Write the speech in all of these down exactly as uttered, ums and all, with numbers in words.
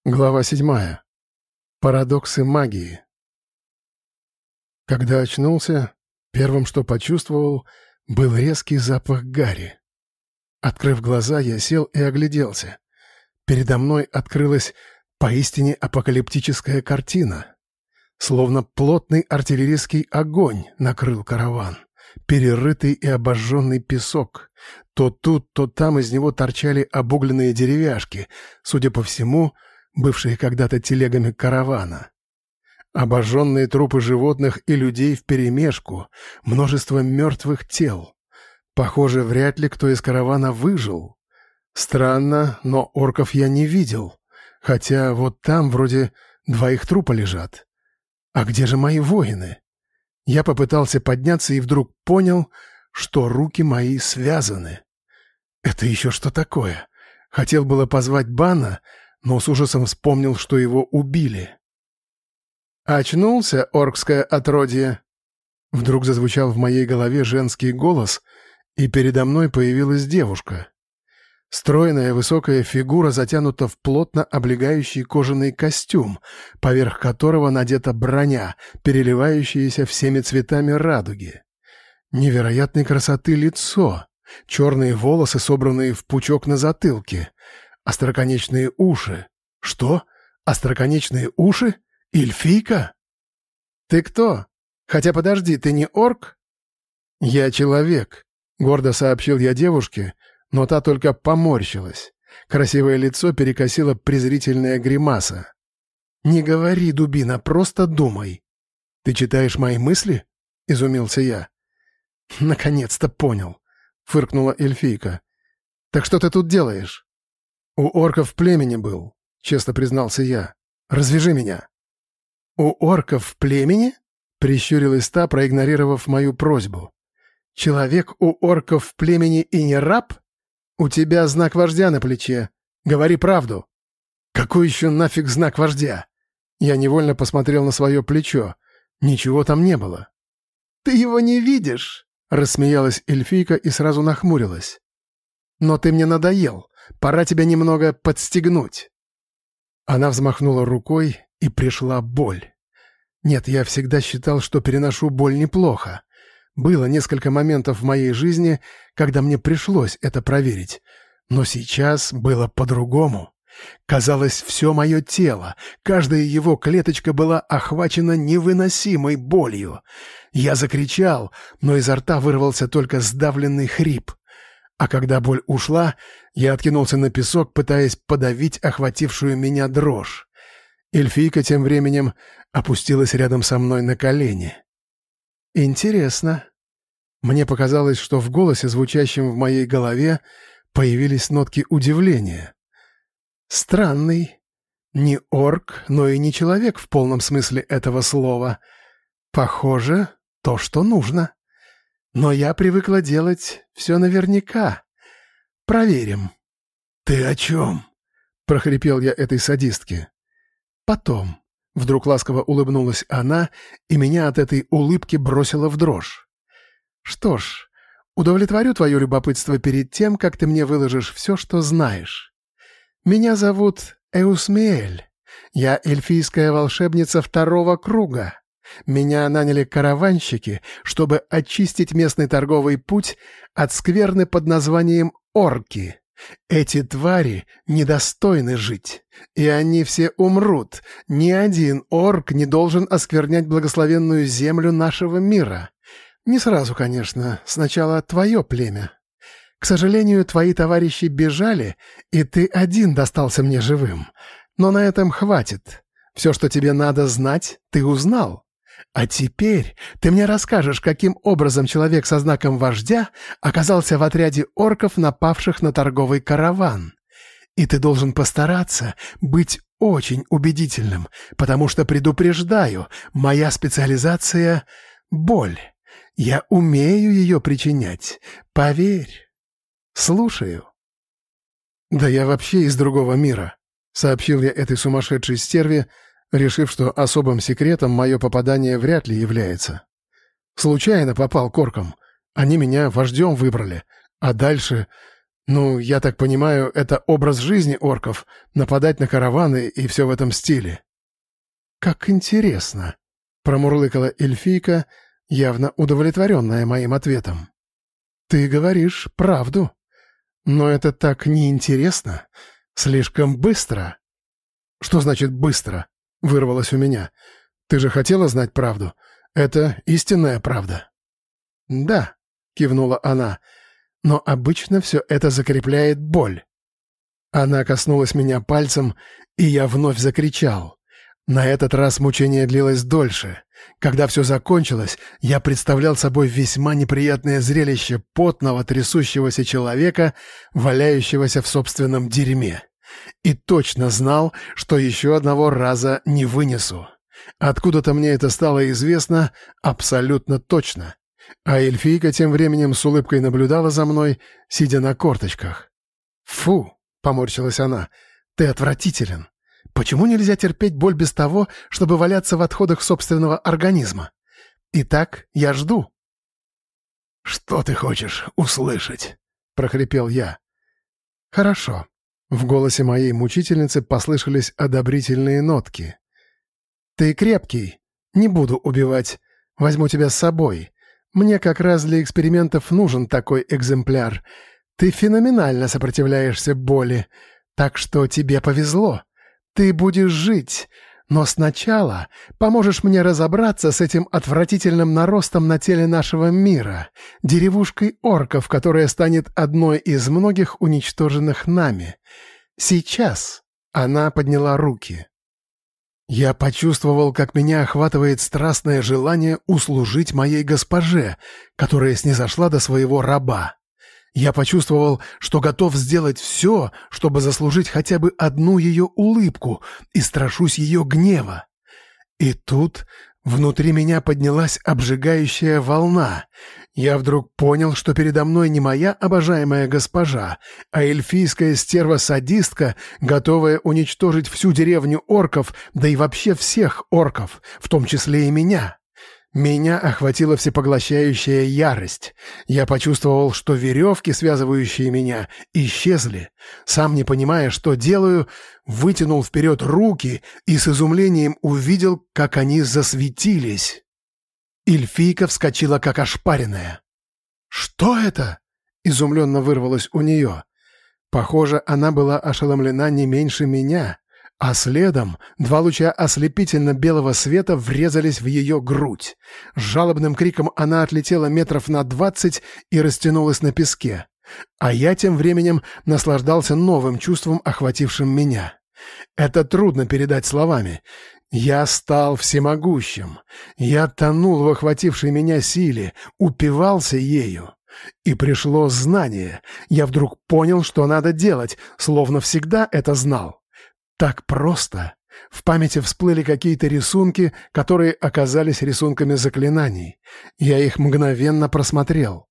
Глава седьмая. Парадоксы магии. Когда очнулся, первым, что почувствовал, был резкий запах гари. Открыв глаза, я сел и огляделся. Передо мной открылась поистине апокалиптическая картина. Словно плотный артиллерийский огонь накрыл караван. Перерытый и обожженный песок. То тут, то там из него торчали обугленные деревяшки, судя по всему, бывшие когда-то телегами каравана. Обожженные трупы животных и людей вперемешку, множество мертвых тел. Похоже, вряд ли кто из каравана выжил. Странно, но орков я не видел, хотя вот там вроде два их трупа лежат. А где же мои воины? Я попытался подняться и вдруг понял, что руки мои связаны. Это еще что такое? Хотел было позвать Бана, но с ужасом вспомнил, что его убили. «Очнулся, оркское отродье?» Вдруг зазвучал в моей голове женский голос, и передо мной появилась девушка. Стройная высокая фигура затянута в плотно облегающий кожаный костюм, поверх которого надета броня, переливающаяся всеми цветами радуги. Невероятной красоты лицо, черные волосы, собранные в пучок на затылке, остроконечные уши. Что? Остроконечные уши? Эльфийка? Ты кто? Хотя подожди, ты не орк? Я человек, гордо сообщил я девушке, но та только поморщилась. Красивое лицо перекосило презрительная гримаса. Не говори, дубина, просто думай. Ты читаешь мои мысли? Изумился я. Наконец-то понял, фыркнула эльфийка. Так что ты тут делаешь? «У орков в племени был», — честно признался я. «Развяжи меня». «У орков в племени?» — прищурилась та, проигнорировав мою просьбу. «Человек у орков в племени и не раб? У тебя знак вождя на плече. Говори правду». «Какой еще нафиг знак вождя?» Я невольно посмотрел на свое плечо. Ничего там не было. «Ты его не видишь?» — рассмеялась эльфийка и сразу нахмурилась. «Но ты мне надоел. Пора тебя немного подстегнуть». Она взмахнула рукой, и пришла боль. Нет, я всегда считал, что переношу боль неплохо. Было несколько моментов в моей жизни, когда мне пришлось это проверить. Но сейчас было по-другому. Казалось, все мое тело, каждая его клеточка была охвачена невыносимой болью. Я закричал, но изо рта вырвался только сдавленный хрип. А когда боль ушла, я откинулся на песок, пытаясь подавить охватившую меня дрожь. Эльфийка тем временем опустилась рядом со мной на колени. «Интересно». Мне показалось, что в голосе, звучащем в моей голове, появились нотки удивления. «Странный. Не орк, но и не человек в полном смысле этого слова. Похоже, то, что нужно. Но я привыкла делать все наверняка. Проверим». «Ты о чем?» — прохрипел я этой садистке. «Потом». Вдруг ласково улыбнулась она, и меня от этой улыбки бросило в дрожь. «Что ж, удовлетворю твое любопытство перед тем, как ты мне выложишь все, что знаешь. Меня зовут Эусмиэль. Я эльфийская волшебница второго круга. Меня наняли караванщики, чтобы очистить местный торговый путь от скверны под названием орки. Эти твари недостойны жить, и они все умрут. Ни один орк не должен осквернять благословенную землю нашего мира. Не сразу, конечно, сначала твое племя. К сожалению, твои товарищи бежали, и ты один достался мне живым. Но на этом хватит. Все, что тебе надо знать, ты узнал. А теперь ты мне расскажешь, каким образом человек со знаком вождя оказался в отряде орков, напавших на торговый караван. И ты должен постараться быть очень убедительным, потому что, предупреждаю, моя специализация — боль. Я умею ее причинять, поверь. Слушаю». «Да я вообще из другого мира», — сообщил я этой сумасшедшей стерве, решив, что особым секретом мое попадание вряд ли является. Случайно попал к оркам. Они меня вождем выбрали. А дальше... Ну, я так понимаю, это образ жизни орков — нападать на караваны и все в этом стиле. «Как интересно», — промурлыкала эльфийка, явно удовлетворенная моим ответом. «Ты говоришь правду. Но это так неинтересно. Слишком быстро». «Что значит «быстро»?» — вырвалось у меня. «Ты же хотела знать правду. Это истинная правда». «Да», — кивнула она, — «но обычно все это закрепляет боль». Она коснулась меня пальцем, и я вновь закричал. На этот раз мучение длилось дольше. Когда все закончилось, я представлял собой весьма неприятное зрелище потного, трясущегося человека, валяющегося в собственном дерьме. И точно знал, что еще одного раза не вынесу. Откуда-то мне это стало известно абсолютно точно. А эльфийка тем временем с улыбкой наблюдала за мной, сидя на корточках. «Фу!» — поморщилась она. «Ты отвратителен. Почему нельзя терпеть боль без того, чтобы валяться в отходах собственного организма? Итак, я жду». «Что ты хочешь услышать?» — прохрипел я. «Хорошо». В голосе моей мучительницы послышались одобрительные нотки. «Ты крепкий. Не буду убивать. Возьму тебя с собой. Мне как раз для экспериментов нужен такой экземпляр. Ты феноменально сопротивляешься боли, так что тебе повезло. Ты будешь жить, но сначала поможешь мне разобраться с этим отвратительным наростом на теле нашего мира, деревушкой орков, которая станет одной из многих уничтоженных нами. Сейчас». Она подняла руки. Я почувствовал, как меня охватывает страстное желание услужить моей госпоже, которая снизошла до своего раба. Я почувствовал, что готов сделать все, чтобы заслужить хотя бы одну ее улыбку, и страшусь ее гнева. И тут внутри меня поднялась обжигающая волна. Я вдруг понял, что передо мной не моя обожаемая госпожа, а эльфийская стерва-садистка, готовая уничтожить всю деревню орков, да и вообще всех орков, в том числе и меня. Меня охватила всепоглощающая ярость. Я почувствовал, что веревки, связывающие меня, исчезли. Сам не понимая, что делаю, вытянул вперед руки и с изумлением увидел, как они засветились. Эльфийка вскочила, как ошпаренная. «Что это?» — изумленно вырвалось у нее. Похоже, она была ошеломлена не меньше меня. А следом два луча ослепительно-белого света врезались в ее грудь. С жалобным криком она отлетела метров на двадцать и растянулась на песке. А я тем временем наслаждался новым чувством, охватившим меня. Это трудно передать словами. Я стал всемогущим. Я тонул в охватившей меня силе, упивался ею. И пришло знание. Я вдруг понял, что надо делать, словно всегда это знал. Так просто. В памяти всплыли какие-то рисунки, которые оказались рисунками заклинаний. Я их мгновенно просмотрел.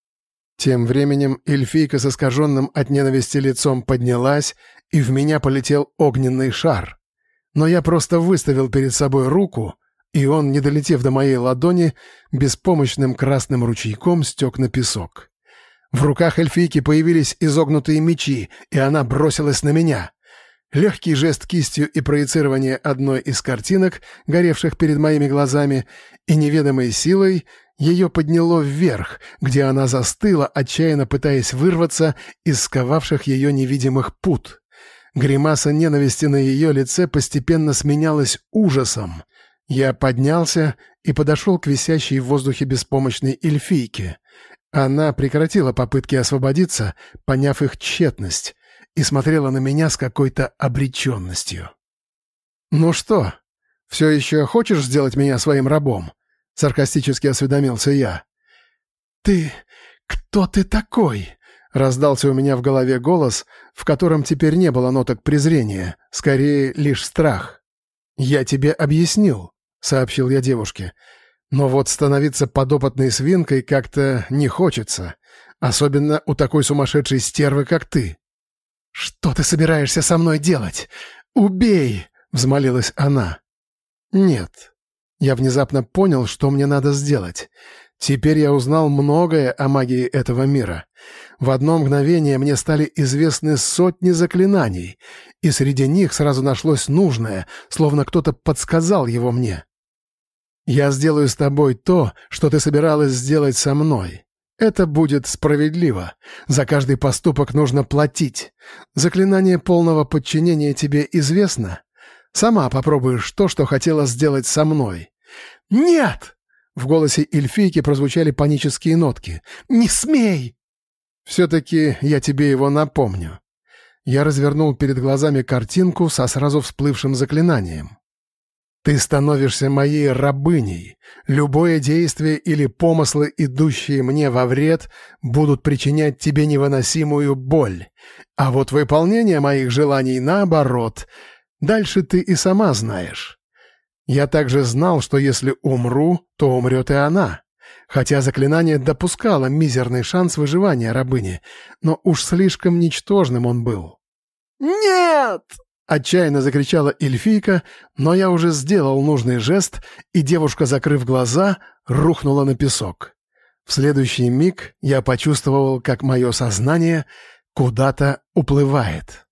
Тем временем эльфийка с искаженным от ненависти лицом поднялась, и в меня полетел огненный шар. Но я просто выставил перед собой руку, и он, не долетев до моей ладони, беспомощным красным ручейком стек на песок. В руках эльфийки появились изогнутые мечи, и она бросилась на меня. Легкий жест кистью и проецирование одной из картинок, горевших перед моими глазами, и неведомой силой ее подняло вверх, где она застыла, отчаянно пытаясь вырваться из сковавших ее невидимых пут. Гримаса ненависти на ее лице постепенно сменялась ужасом. Я поднялся и подошел к висящей в воздухе беспомощной эльфийке. Она прекратила попытки освободиться, поняв их тщетность, и смотрела на меня с какой-то обреченностью. «Ну что, все еще хочешь сделать меня своим рабом?» — саркастически осведомился я. «Ты... кто ты такой?» — раздался у меня в голове голос, в котором теперь не было ноток презрения, скорее лишь страх. «Я тебе объяснил», — сообщил я девушке. «Но вот становиться подопытной свинкой как-то не хочется, особенно у такой сумасшедшей стервы, как ты». «Что ты собираешься со мной делать? Убей!» — взмолилась она. «Нет». Я внезапно понял, что мне надо сделать. Теперь я узнал многое о магии этого мира. В одно мгновение мне стали известны сотни заклинаний, и среди них сразу нашлось нужное, словно кто-то подсказал его мне. «Я сделаю с тобой то, что ты собиралась сделать со мной. Это будет справедливо. За каждый поступок нужно платить. Заклинание полного подчинения тебе известно? Сама попробуешь то, что хотела сделать со мной». «Нет!» — в голосе эльфийки прозвучали панические нотки. «Не смей!» «Все-таки я тебе его напомню». Я развернул перед глазами картинку со сразу всплывшим заклинанием. «Ты становишься моей рабыней. Любое действие или помыслы, идущие мне во вред, будут причинять тебе невыносимую боль. А вот выполнение моих желаний наоборот. Дальше ты и сама знаешь. Я также знал, что если умру, то умрет и она. Хотя заклинание допускало мизерный шанс выживания рабыни, но уж слишком ничтожным он был». «Нет!» — отчаянно закричала эльфийка, но я уже сделал нужный жест, и девушка, закрыв глаза, рухнула на песок. В следующий миг я почувствовал, как мое сознание куда-то уплывает.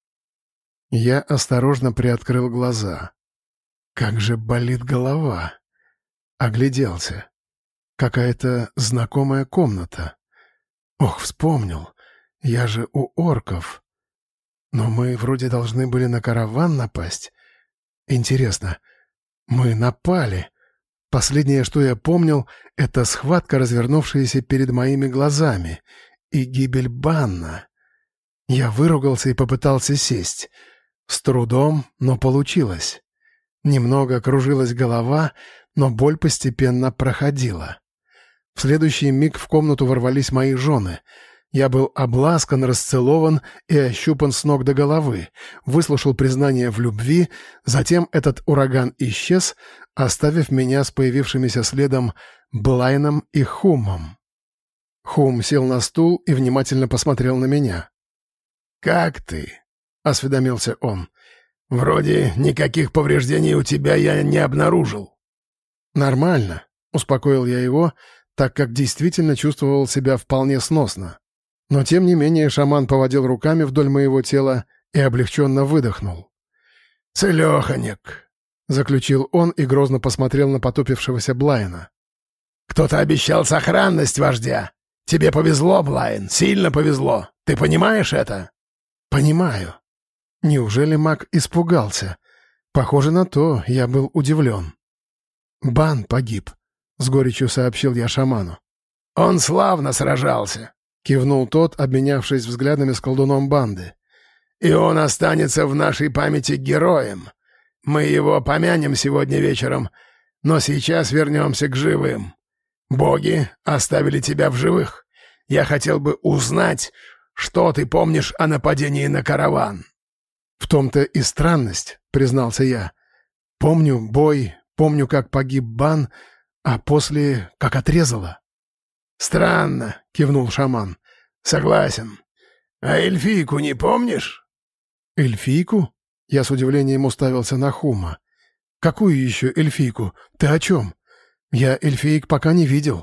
Я осторожно приоткрыл глаза. Как же болит голова. Огляделся. Какая-то знакомая комната. Ох, вспомнил. Я же у орков. Но мы вроде должны были на караван напасть. Интересно, мы напали. Последнее, что я помнил, это схватка, развернувшаяся перед моими глазами, и гибель Банна. Я выругался и попытался сесть. С трудом, но получилось. Немного кружилась голова, но боль постепенно проходила. В следующий миг в комнату ворвались мои жены. Я был обласкан, расцелован и ощупан с ног до головы, выслушал признание в любви, затем этот ураган исчез, оставив меня с появившимися следом Блайном и Хумом. Хум сел на стул и внимательно посмотрел на меня. «Как ты?» — осведомился он. «Вроде никаких повреждений у тебя я не обнаружил». «Нормально», — успокоил я его, так как действительно чувствовал себя вполне сносно. Но тем не менее шаман поводил руками вдоль моего тела и облегченно выдохнул. «Целеханек», — заключил он и грозно посмотрел на потупившегося Блайна. «Кто-то обещал сохранность вождя. Тебе повезло, Блайн, сильно повезло. Ты понимаешь это?» «Понимаю». Неужели маг испугался? Похоже на то, я был удивлен. «Бан погиб», — с горечью сообщил я шаману. «Он славно сражался», — кивнул тот, обменявшись взглядами с колдуном банды. «И он останется в нашей памяти героем. Мы его помянем сегодня вечером, но сейчас вернемся к живым. Боги оставили тебя в живых. Я хотел бы узнать, что ты помнишь о нападении на караван». «В том-то и странность», — признался я. «Помню бой, помню, как погиб Бан, а после как отрезало». «Странно», — кивнул шаман. «Согласен. А эльфийку не помнишь?» «Эльфийку?» — я с удивлением уставился на Хума. «Какую еще эльфийку? Ты о чем? Я эльфиек пока не видел».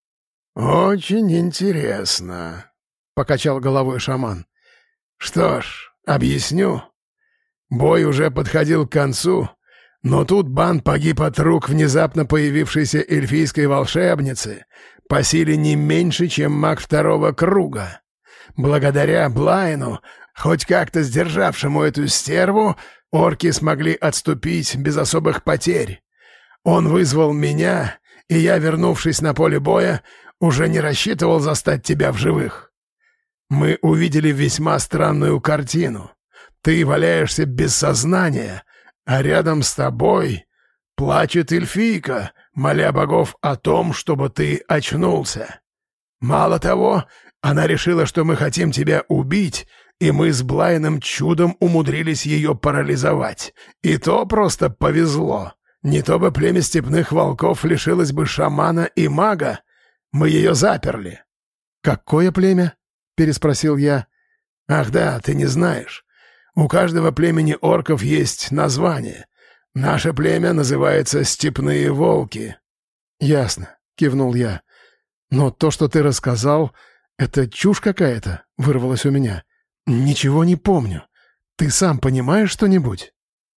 «Очень интересно», — покачал головой шаман. «Что ж, объясню. Бой уже подходил к концу, но тут Бан погиб от рук внезапно появившейся эльфийской волшебницы, по силе не меньше, чем маг второго круга. Благодаря Блайну, хоть как-то сдержавшему эту стерву, орки смогли отступить без особых потерь. Он вызвал меня, и я, вернувшись на поле боя, уже не рассчитывал застать тебя в живых. Мы увидели весьма странную картину. Ты валяешься без сознания, а рядом с тобой плачет эльфийка, моля богов о том, чтобы ты очнулся. Мало того, она решила, что мы хотим тебя убить, и мы с Блайном чудом умудрились ее парализовать. И то просто повезло. Не то бы племя степных волков лишилось бы шамана и мага. Мы ее заперли». «Какое племя?» — переспросил я. «Ах да, ты не знаешь. У каждого племени орков есть название. Наше племя называется «Степные волки». «Ясно», — кивнул я. Но то, что ты рассказал, это чушь какая-то, вырвалось у меня. Ничего не помню. Ты сам понимаешь что-нибудь?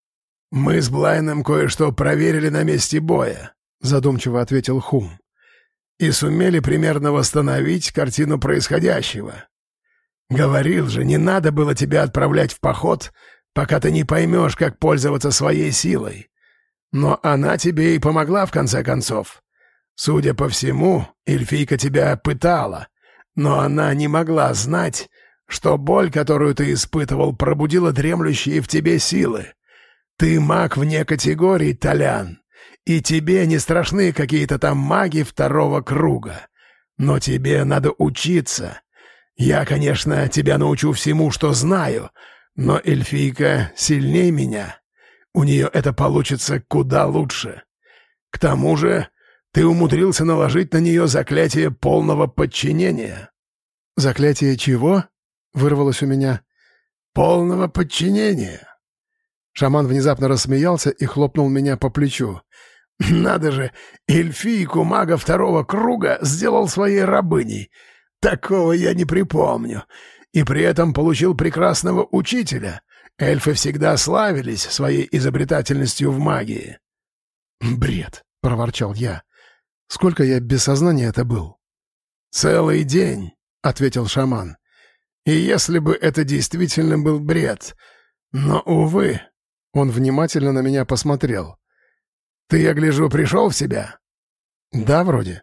«Мы с Блайном кое-что проверили на месте боя», — задумчиво ответил Хум. «И сумели примерно восстановить картину происходящего. Говорил же, не надо было тебя отправлять в поход, пока ты не поймешь, как пользоваться своей силой. Но она тебе и помогла в конце концов. Судя по всему, эльфийка тебя пытала, но она не могла знать, что боль, которую ты испытывал, пробудила дремлющие в тебе силы. Ты маг вне категории, Толян, и тебе не страшны какие-то там маги второго круга. Но тебе надо учиться. Я, конечно, тебя научу всему, что знаю, но эльфийка сильнее меня. У нее это получится куда лучше. К тому же ты умудрился наложить на нее заклятие полного подчинения». «Заклятие чего?» — вырвалось у меня. «Полного подчинения». Шаман внезапно рассмеялся и хлопнул меня по плечу. «Надо же, эльфийку мага второго круга сделал своей рабыней. Такого я не припомню. И при этом получил прекрасного учителя. Эльфы всегда славились своей изобретательностью в магии». «Бред», — проворчал я. «Сколько я без сознания это был?» «Целый день», — ответил шаман. «И если бы это действительно был бред, но, увы...» Он внимательно на меня посмотрел. «Ты, я гляжу, пришел в себя?» «Да, вроде».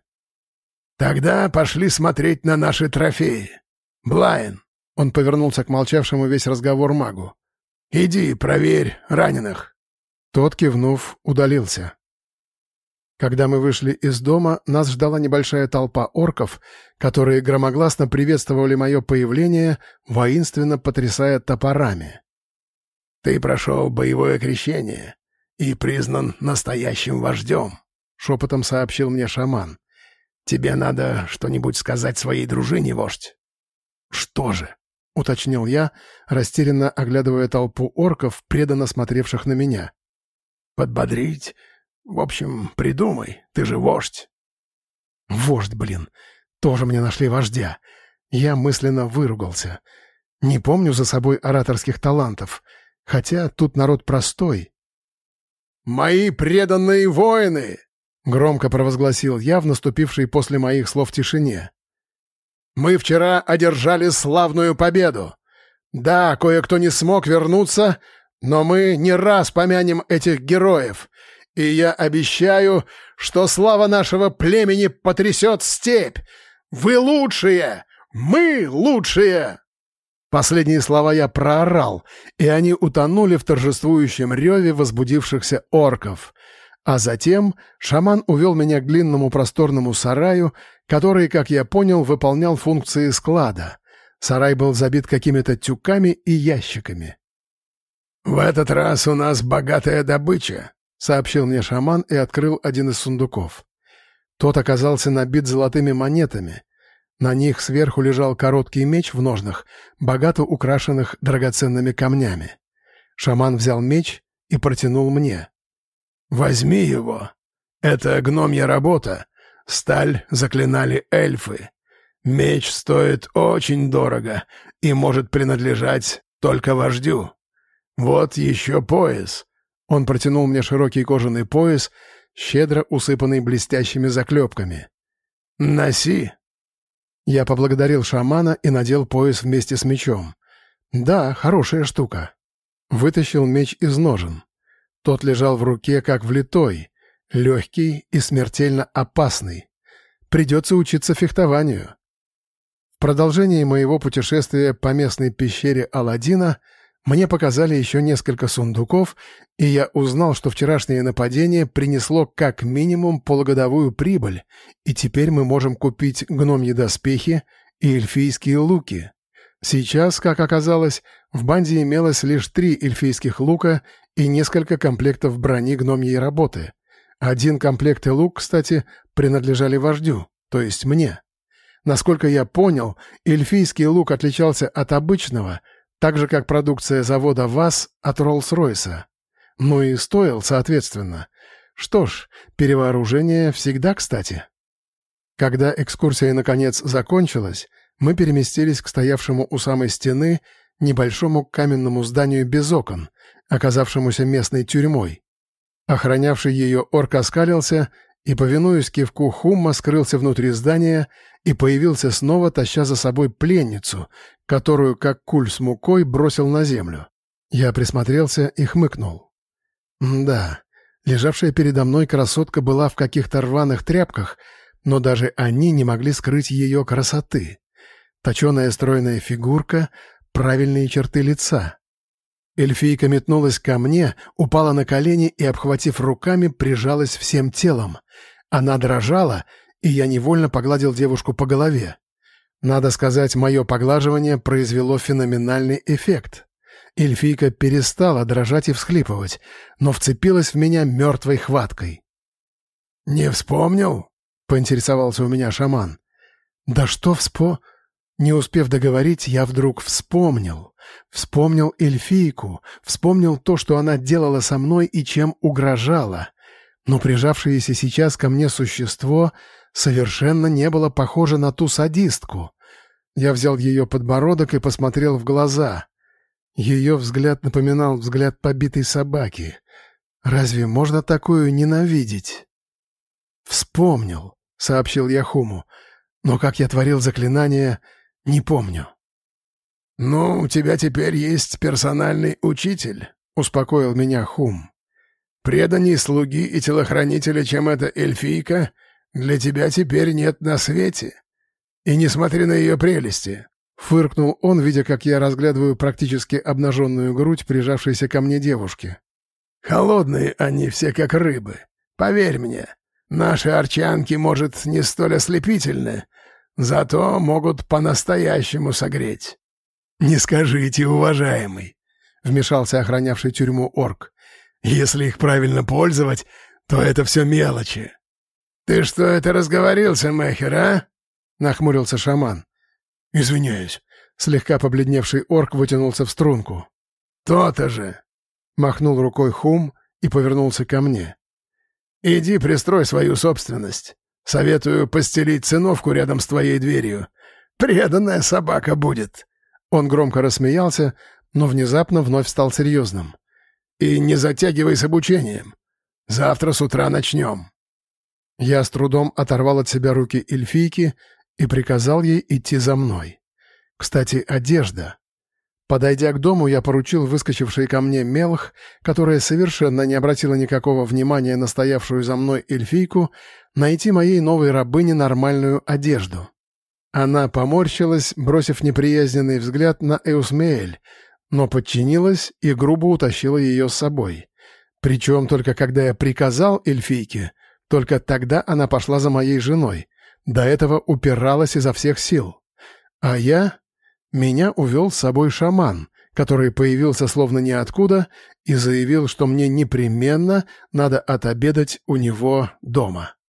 «Тогда пошли смотреть на наши трофеи. Блайн», — он повернулся к молчавшему весь разговор магу. «Иди, проверь раненых». Тот, кивнув, удалился. Когда мы вышли из дома, нас ждала небольшая толпа орков, которые громогласно приветствовали мое появление, воинственно потрясая топорами. «Ты прошел боевое крещение и признан настоящим вождем», — шепотом сообщил мне шаман. «Тебе надо что-нибудь сказать своей дружине, вождь». «Что же?» — уточнил я, растерянно оглядывая толпу орков, преданно смотревших на меня. «Подбодрить? В общем, придумай, ты же вождь». «Вождь, блин! Тоже мне нашли вождя!» Я мысленно выругался. Не помню за собой ораторских талантов, хотя тут народ простой. «Мои преданные воины!» — громко провозгласил я в наступившей после моих слов тишине. «Мы вчера одержали славную победу. Да, кое-кто не смог вернуться, но мы не раз помянем этих героев, и я обещаю, что слава нашего племени потрясет степь. Вы лучшие! Мы лучшие!» Последние слова я проорал, и они утонули в торжествующем реве возбудившихся орков. А затем шаман увел меня к длинному просторному сараю, который, как я понял, выполнял функции склада. Сарай был забит какими-то тюками и ящиками. «В этот раз у нас богатая добыча», — сообщил мне шаман и открыл один из сундуков. Тот оказался набит золотыми монетами. На них сверху лежал короткий меч в ножнах, богато украшенных драгоценными камнями. Шаман взял меч и протянул мне. «Возьми его. Это гномья работа. Сталь заклинали эльфы. Меч стоит очень дорого и может принадлежать только вождю. Вот еще пояс». Он протянул мне широкий кожаный пояс, щедро усыпанный блестящими заклепками. «Носи». Я поблагодарил шамана и надел пояс вместе с мечом. Да, хорошая штука. Вытащил меч из ножен. Тот лежал в руке, как влитой, легкий и смертельно опасный. Придется учиться фехтованию. В продолжении моего путешествия по местной пещере Аладдина мне показали еще несколько сундуков, и я узнал, что вчерашнее нападение принесло как минимум полугодовую прибыль, и теперь мы можем купить гномьи доспехи и эльфийские луки. Сейчас, как оказалось, в банде имелось лишь три эльфийских лука и несколько комплектов брони гномьей работы. Один комплект и лук, кстати, принадлежали вождю, то есть мне. Насколько я понял, эльфийский лук отличался от обычного, так же, как продукция завода ВАЗ от Роллс-Ройса. Ну и стоил, соответственно. Что ж, перевооружение всегда кстати. Когда экскурсия наконец закончилась, мы переместились к стоявшему у самой стены небольшому каменному зданию без окон, оказавшемуся местной тюрьмой. Охранявший ее орк оскалился и, повинуясь кивку Хумма, скрылся внутри здания и появился снова, таща за собой пленницу, которую, как куль с мукой, бросил на землю. Я присмотрелся и хмыкнул. Да, лежавшая передо мной красотка была в каких-то рваных тряпках, но даже они не могли скрыть ее красоты. Точеная стройная фигурка, правильные черты лица. Эльфийка метнулась ко мне, упала на колени и, обхватив руками, прижалась всем телом. Она дрожала, и я невольно погладил девушку по голове. Надо сказать, мое поглаживание произвело феноменальный эффект. Эльфийка перестала дрожать и всхлипывать, но вцепилась в меня мертвой хваткой. «Не вспомнил?» — поинтересовался у меня шаман. «Да что вспо...» Не успев договорить, я вдруг вспомнил. Вспомнил эльфийку, вспомнил то, что она делала со мной и чем угрожала. Но прижавшееся сейчас ко мне существо совершенно не было похоже на ту садистку. Я взял ее подбородок и посмотрел в глаза. Ее взгляд напоминал взгляд побитой собаки. Разве можно такую ненавидеть? «Вспомнил», — сообщил я Хуму. «Но как я творил заклинание, не помню». «Ну, у тебя теперь есть персональный учитель», — успокоил меня Хум. «Преданней слуги и телохранителя, чем эта эльфийка, для тебя теперь нет на свете. И не смотри на ее прелести», — фыркнул он, видя, как я разглядываю практически обнаженную грудь прижавшейся ко мне девушки. «Холодные они все, как рыбы. Поверь мне, наши арчанки, может, не столь ослепительны, зато могут по-настоящему согреть». «Не скажите, уважаемый», — вмешался охранявший тюрьму орк. «Если их правильно пользовать, то это все мелочи». «Ты что это разговорился, Мехер, а?» — нахмурился шаман. «Извиняюсь», — слегка побледневший орк вытянулся в струнку. «То-то же», — махнул рукой Хум и повернулся ко мне. «Иди пристрой свою собственность. Советую постелить циновку рядом с твоей дверью. Преданная собака будет». Он громко рассмеялся, но внезапно вновь стал серьезным. «И не затягивай с обучением. Завтра с утра начнем». Я с трудом оторвал от себя руки эльфийки и приказал ей идти за мной. Кстати, одежда. Подойдя к дому, я поручил выскочившей ко мне Мелх, которая совершенно не обратила никакого внимания на стоявшую за мной эльфийку, найти моей новой рабыне нормальную одежду. Она поморщилась, бросив неприязненный взгляд на Эусмеэль, но подчинилась и грубо утащила ее с собой. Причем только когда я приказал эльфийке, только тогда она пошла за моей женой. До этого упиралась изо всех сил. А я... Меня увел с собой шаман, который появился словно ниоткуда и заявил, что мне непременно надо отобедать у него дома.